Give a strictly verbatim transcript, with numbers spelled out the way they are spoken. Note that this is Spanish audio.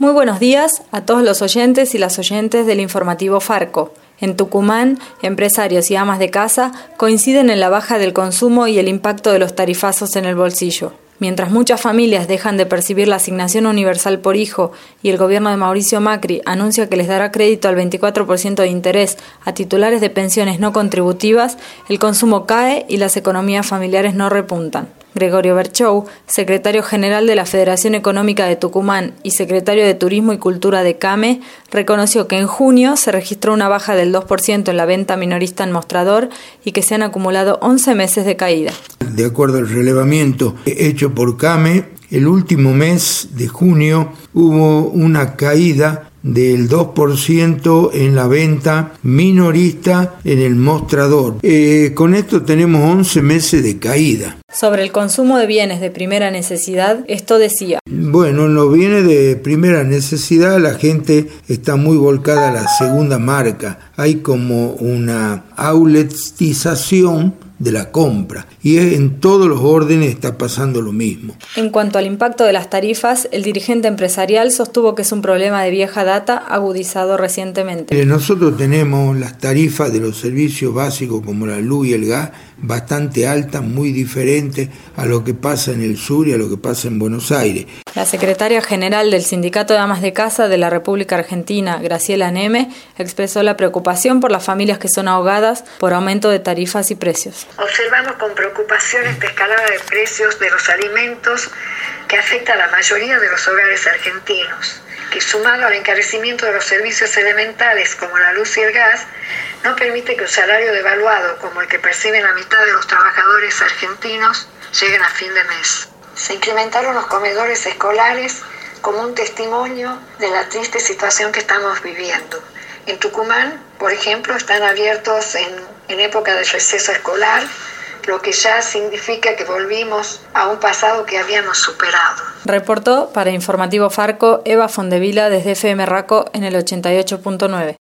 Muy buenos días a todos los oyentes y las oyentes del informativo Farco. En Tucumán, empresarios y amas de casa coinciden en la baja del consumo y el impacto de los tarifazos en el bolsillo. Mientras muchas familias dejan de percibir la asignación universal por hijo y el gobierno de Mauricio Macri anuncia que les dará crédito al veinticuatro por ciento de interés a titulares de pensiones no contributivas, el consumo cae y las economías familiares no repuntan. Gregorio Berchou, secretario general de la Federación Económica de Tucumán y secretario de Turismo y Cultura de CAME, reconoció que en junio se registró una baja del dos por ciento en la venta minorista en mostrador y que se han acumulado once meses de caída. De acuerdo al relevamiento hecho por CAME, el último mes de junio hubo una caída del dos por ciento en la venta minorista en el mostrador. Eh, con esto tenemos once meses de caída. Sobre el consumo de bienes de primera necesidad, esto decía. Bueno, en los bienes de primera necesidad la gente está muy volcada a la segunda marca. Hay como una outletización de la compra y en todos los órdenes está pasando lo mismo. En cuanto al impacto de las tarifas, el dirigente empresarial sostuvo que es un problema de vieja data agudizado recientemente. Nosotros tenemos las tarifas de los servicios básicos como la luz y el gas bastante altas, muy diferentes a lo que pasa en el sur y a lo que pasa en Buenos Aires. La secretaria general del Sindicato de Amas de Casa de la República Argentina, Graciela Neme, expresó la preocupación por las familias que son ahogadas por aumento de tarifas y precios. Observamos con preocupación esta escalada de precios de los alimentos que afecta a la mayoría de los hogares argentinos, que sumado al encarecimiento de los servicios elementales como la luz y el gas, no permite que un salario devaluado como el que perciben la mitad de los trabajadores argentinos lleguen a fin de mes. Se incrementaron los comedores escolares como un testimonio de la triste situación que estamos viviendo. En Tucumán, por ejemplo, están abiertos en, en época de receso escolar, lo que ya significa que volvimos a un pasado que habíamos superado. Reportó para Informativo Farco Eva Fondevila desde F M Raco en el ochenta y ocho punto nueve.